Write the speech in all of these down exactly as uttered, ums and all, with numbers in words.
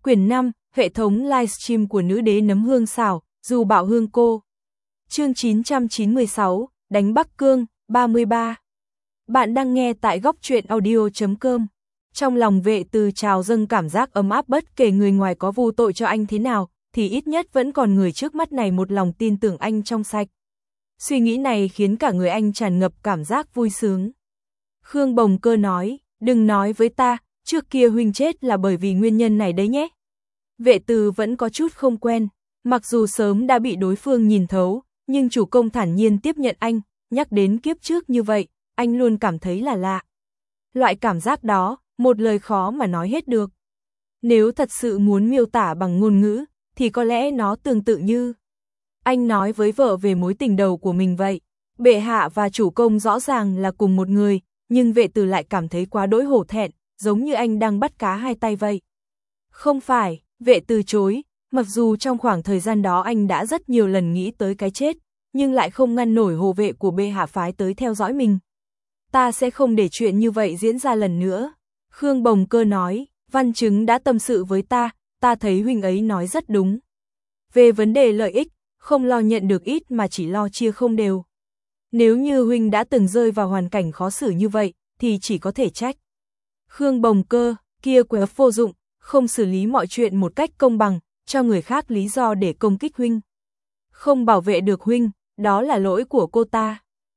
Quyển năm, hệ thống livestream của nữ đế nấm hương xào, dù bảo hương cô. Chương chín trăm chín mươi sáu, đánh Bắc Cương, ba mươi ba. Bạn đang nghe tại góc truyện audio chấm com. Trong lòng Vệ Từ trào dâng cảm giác ấm áp, bất kể người ngoài có vu tội cho anh thế nào, thì ít nhất vẫn còn người trước mắt này một lòng tin tưởng anh trong sạch. Suy nghĩ này khiến cả người anh tràn ngập cảm giác vui sướng. Khương Bồng Cơ nói, đừng nói với ta, trước kia huynh chết là bởi vì nguyên nhân này đấy nhé. Vệ Từ vẫn có chút không quen, mặc dù sớm đã bị đối phương nhìn thấu, nhưng chủ công thản nhiên tiếp nhận anh, nhắc đến kiếp trước như vậy, anh luôn cảm thấy là lạ. Loại cảm giác đó, một lời khó mà nói hết được. Nếu thật sự muốn miêu tả bằng ngôn ngữ, thì có lẽ nó tương tự như anh nói với vợ về mối tình đầu của mình vậy. Bệ hạ và chủ công rõ ràng là cùng một người, nhưng Vệ Từ lại cảm thấy quá đỗi hổ thẹn, giống như anh đang bắt cá hai tay vậy. Không phải, Vệ từ chối, mặc dù trong khoảng thời gian đó anh đã rất nhiều lần nghĩ tới cái chết, nhưng lại không ngăn nổi hộ vệ của bệ hạ phái tới theo dõi mình. Ta sẽ không để chuyện như vậy diễn ra lần nữa. Khương Bồng Cơ nói, Văn Chứng đã tâm sự với ta, ta thấy huynh ấy nói rất đúng. Về vấn đề lợi ích, không lo nhận được ít mà chỉ lo chia không đều. Nếu như huynh đã từng rơi vào hoàn cảnh khó xử như vậy, thì chỉ có thể trách Khương Bồng Cơ, kia quẻ vô dụng, không xử lý mọi chuyện một cách công bằng, cho người khác lý do để công kích huynh. Không bảo vệ được huynh, đó là lỗi của cô ta.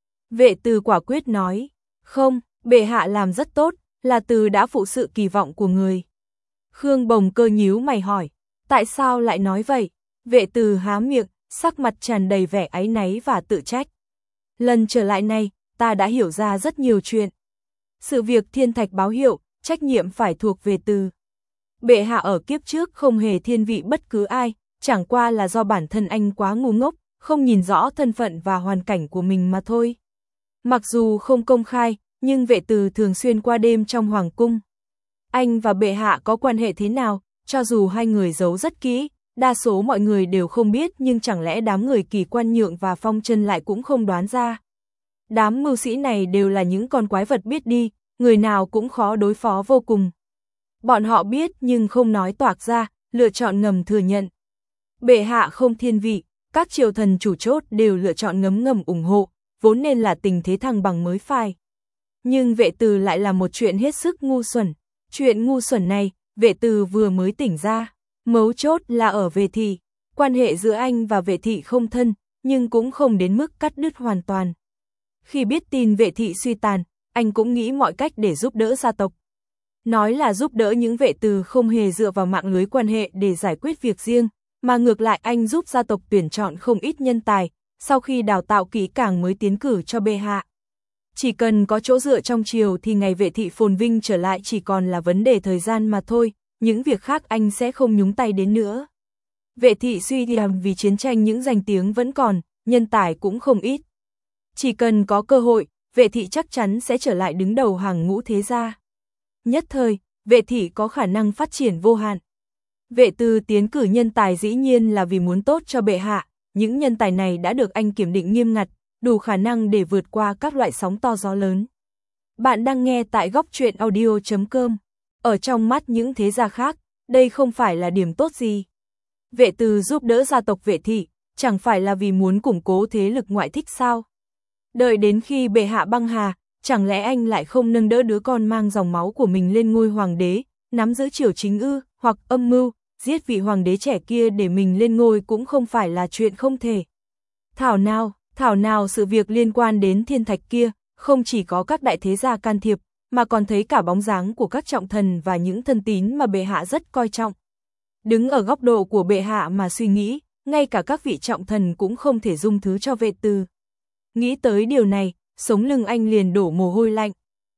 Vệ Từ quả quyết nói, không, bệ hạ làm rất tốt, là Từ đã phụ sự kỳ vọng của người. Khương Bồng Cơ nhíu mày hỏi, tại sao lại nói vậy? Vệ Từ há miệng, sắc mặt tràn đầy vẻ áy náy và tự trách. Lần trở lại này, ta đã hiểu ra rất nhiều chuyện. Sự việc thiên thạch báo hiệu, trách nhiệm phải thuộc về Từ. Bệ hạ ở kiếp trước không hề thiên vị bất cứ ai, chẳng qua là do bản thân anh quá ngu ngốc, không nhìn rõ thân phận và hoàn cảnh của mình mà thôi. Mặc dù không công khai, nhưng Vệ Từ thường xuyên qua đêm trong hoàng cung. Anh và bệ hạ có quan hệ thế nào, cho dù hai người giấu rất kỹ, đa số mọi người đều không biết, nhưng chẳng lẽ đám người Kỳ Quan Nhượng và Phong Chân lại cũng không đoán ra. Đám mưu sĩ này đều là những con quái vật biết đi, người nào cũng khó đối phó vô cùng. Bọn họ biết nhưng không nói toạc ra, lựa chọn ngầm thừa nhận. Bệ hạ không thiên vị, các triều thần chủ chốt đều lựa chọn ngấm ngầm ủng hộ, vốn nên là tình thế thăng bằng mới phải. Nhưng Vệ Từ lại là một chuyện hết sức ngu xuẩn. Chuyện ngu xuẩn này, Vệ Từ vừa mới tỉnh ra. Mấu chốt là ở Vệ thị, quan hệ giữa anh và Vệ thị không thân, nhưng cũng không đến mức cắt đứt hoàn toàn. Khi biết tin Vệ thị suy tàn, anh cũng nghĩ mọi cách để giúp đỡ gia tộc. Nói là giúp đỡ những Vệ Từ không hề dựa vào mạng lưới quan hệ để giải quyết việc riêng, mà ngược lại anh giúp gia tộc tuyển chọn không ít nhân tài, sau khi đào tạo kỹ càng mới tiến cử cho bệ hạ. Chỉ cần có chỗ dựa trong triều thì ngày Vệ thị phồn vinh trở lại chỉ còn là vấn đề thời gian mà thôi, những việc khác anh sẽ không nhúng tay đến nữa. Vệ thị suy giảm vì chiến tranh, những danh tiếng vẫn còn, nhân tài cũng không ít. Chỉ cần có cơ hội, Vệ thị chắc chắn sẽ trở lại đứng đầu hàng ngũ thế gia. Nhất thời, Vệ thị có khả năng phát triển vô hạn. Vệ Từ tiến cử nhân tài dĩ nhiên là vì muốn tốt cho bệ hạ, những nhân tài này đã được anh kiểm định nghiêm ngặt, đủ khả năng để vượt qua các loại sóng to gió lớn. Bạn đang nghe tại góc truyện audio chấm com. Ở trong mắt những thế gia khác, đây không phải là điểm tốt gì. Vệ Từ giúp đỡ gia tộc Vệ thị, chẳng phải là vì muốn củng cố thế lực ngoại thích sao? Đợi đến khi bệ hạ băng hà, chẳng lẽ anh lại không nâng đỡ đứa con mang dòng máu của mình lên ngôi hoàng đế, nắm giữ triều chính ư, hoặc âm mưu, giết vị hoàng đế trẻ kia để mình lên ngôi cũng không phải là chuyện không thể. Thảo nào, thảo nào sự việc liên quan đến thiên thạch kia, không chỉ có các đại thế gia can thiệp, mà còn thấy cả bóng dáng của các trọng thần và những thân tín mà bệ hạ rất coi trọng. Đứng ở góc độ của bệ hạ mà suy nghĩ, ngay cả các vị trọng thần cũng không thể dung thứ cho Vệ Từ. Nghĩ tới điều này, sống lưng anh liền đổ mồ hôi lạnh.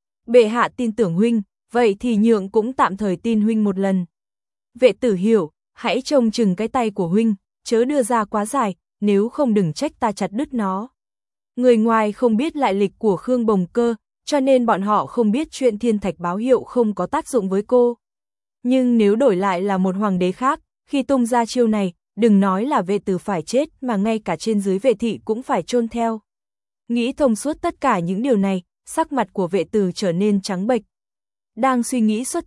Bệ hạ tin tưởng huynh, vậy thì Nhượng cũng tạm thời tin huynh một lần. Vệ Tử hiểu, hãy trông chừng cái tay của huynh, chớ đưa ra quá dài, nếu không đừng trách ta chặt đứt nó. Người ngoài không biết lại lịch của Khương Bồng Cơ, cho nên bọn họ không biết chuyện thiên thạch báo hiệu không có tác dụng với cô. Nhưng nếu đổi lại là một hoàng đế khác, khi tung ra chiêu này, đừng nói là Vệ Tử phải chết mà ngay cả trên dưới Vệ thị cũng phải chôn theo. Nghĩ thông suốt tất cả những điều này, sắc mặt của Vệ Tử trở nên trắng bệch. Đang suy nghĩ xuất thần,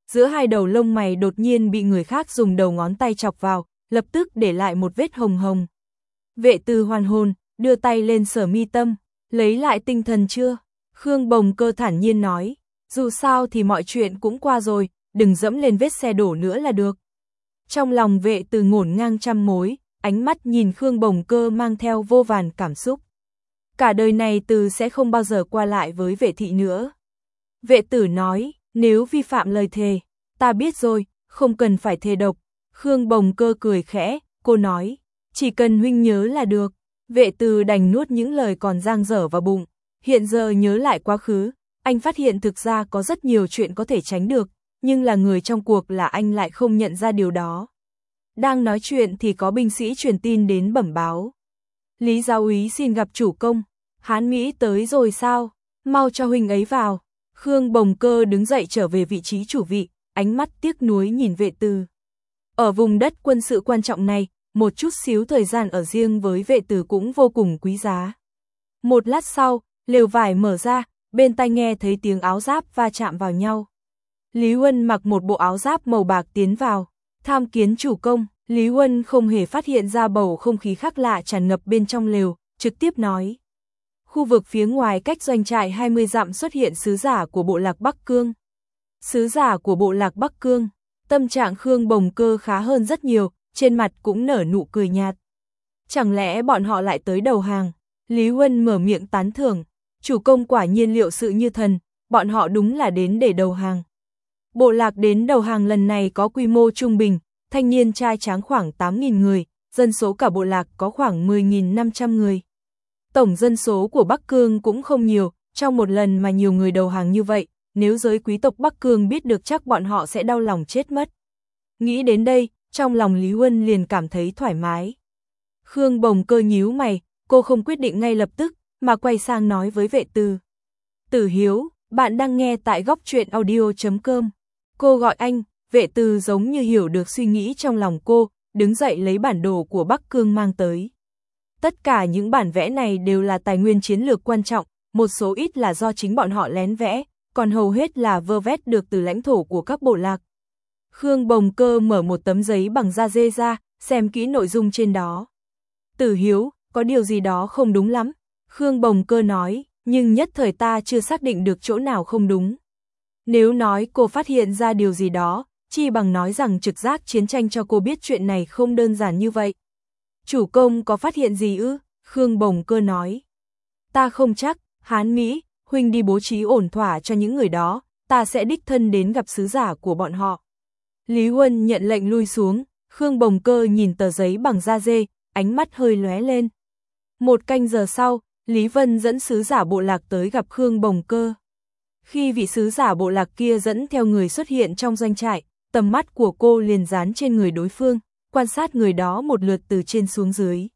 giữa hai đầu lông mày đột nhiên bị người khác dùng đầu ngón tay chọc vào, lập tức để lại một vết hồng hồng. Vệ Từ hoàn hồn, đưa tay lên sờ mi tâm, lấy lại tinh thần chưa? Khương Bồng Cơ thản nhiên nói, dù sao thì mọi chuyện cũng qua rồi, đừng dẫm lên vết xe đổ nữa là được. Trong lòng Vệ Từ ngổn ngang trăm mối, ánh mắt nhìn Khương Bồng Cơ mang theo vô vàn cảm xúc. Cả đời này Từ sẽ không bao giờ qua lại với Vệ thị nữa. Vệ Tử nói, nếu vi phạm lời thề, ta biết rồi, không cần phải thề độc. Khương Bồng Cơ cười khẽ, cô nói, chỉ cần huynh nhớ là được. Vệ Từ đành nuốt những lời còn dang dở vào bụng. Hiện giờ nhớ lại quá khứ, anh phát hiện thực ra có rất nhiều chuyện có thể tránh được, nhưng là người trong cuộc là anh lại không nhận ra điều đó. Đang nói chuyện thì có binh sĩ truyền tin đến bẩm báo. Lý giáo úy xin gặp chủ công. Hán Mỹ tới rồi sao? Mau cho huynh ấy vào. Khương Bồng Cơ đứng dậy trở về vị trí chủ vị, ánh mắt tiếc nuối nhìn Vệ Từ. Ở vùng đất quân sự quan trọng này, một chút xíu thời gian ở riêng với Vệ Từ cũng vô cùng quý giá. Một lát sau, lều vải mở ra, bên tai nghe thấy tiếng áo giáp va chạm vào nhau. Lý Huân mặc một bộ áo giáp màu bạc tiến vào, tham kiến chủ công. Lý Huân không hề phát hiện ra bầu không khí khác lạ tràn ngập bên trong lều, trực tiếp nói. Khu vực phía ngoài cách doanh trại hai mươi dặm xuất hiện sứ giả của bộ lạc Bắc Cương. Sứ giả của bộ lạc Bắc Cương, tâm trạng Khương Bồng Cơ khá hơn rất nhiều, trên mặt cũng nở nụ cười nhạt. Chẳng lẽ bọn họ lại tới đầu hàng? Lý Huân mở miệng tán thưởng, chủ công quả nhiên liệu sự như thần, bọn họ đúng là đến để đầu hàng. Bộ lạc đến đầu hàng lần này có quy mô trung bình, thanh niên trai tráng khoảng tám nghìn người, dân số cả bộ lạc có khoảng mười nghìn năm trăm người. Tổng dân số của Bắc Cương cũng không nhiều, trong một lần mà nhiều người đầu hàng như vậy, nếu giới quý tộc Bắc Cương biết được chắc bọn họ sẽ đau lòng chết mất. Nghĩ đến đây, trong lòng Lý Huân liền cảm thấy thoải mái. Khương Bồng Cơ nhíu mày, cô không quyết định ngay lập tức, mà quay sang nói với Vệ Từ. Tử Hiếu, bạn đang nghe tại góc truyện audio chấm com. Cô gọi anh. Vệ Từ giống như hiểu được suy nghĩ trong lòng cô, đứng dậy lấy bản đồ của Bắc Cương mang tới. Tất cả những bản vẽ này đều là tài nguyên chiến lược quan trọng, một số ít là do chính bọn họ lén vẽ, còn hầu hết là vơ vét được từ lãnh thổ của các bộ lạc. Khương Bồng Cơ mở một tấm giấy bằng da dê ra, xem kỹ nội dung trên đó. Tử Hiếu, có điều gì đó không đúng lắm. Khương Bồng Cơ nói, nhưng nhất thời ta chưa xác định được chỗ nào không đúng. Nếu nói cô phát hiện ra điều gì đó, chi bằng nói rằng trực giác chiến tranh cho cô biết chuyện này không đơn giản như vậy. Chủ công có phát hiện gì ư? Khương Bồng Cơ nói. Ta không chắc, Hán Mỹ, huynh đi bố trí ổn thỏa cho những người đó, ta sẽ đích thân đến gặp sứ giả của bọn họ. Lý Huân nhận lệnh lui xuống, Khương Bồng Cơ nhìn tờ giấy bằng da dê, ánh mắt hơi lóe lên. Một canh giờ sau, Lý Vân dẫn sứ giả bộ lạc tới gặp Khương Bồng Cơ. Khi vị sứ giả bộ lạc kia dẫn theo người xuất hiện trong doanh trại, tầm mắt của cô liền dán trên người đối phương, quan sát người đó một lượt từ trên xuống dưới.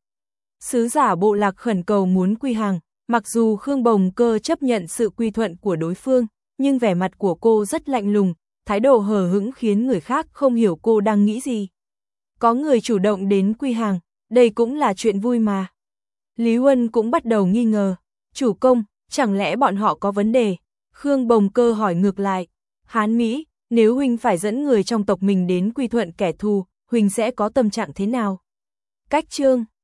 Sứ giả bộ lạc khẩn cầu muốn quy hàng, mặc dù Khương Bồng Cơ chấp nhận sự quy thuận của đối phương, nhưng vẻ mặt của cô rất lạnh lùng, thái độ hờ hững khiến người khác không hiểu cô đang nghĩ gì. Có người chủ động đến quy hàng, đây cũng là chuyện vui mà. Lý Huân cũng bắt đầu nghi ngờ, chủ công, chẳng lẽ bọn họ có vấn đề? Khương Bồng Cơ hỏi ngược lại, Hán Mỹ, nếu huynh phải dẫn người trong tộc mình đến quy thuận kẻ thù, huynh sẽ có tâm trạng thế nào? Cách chương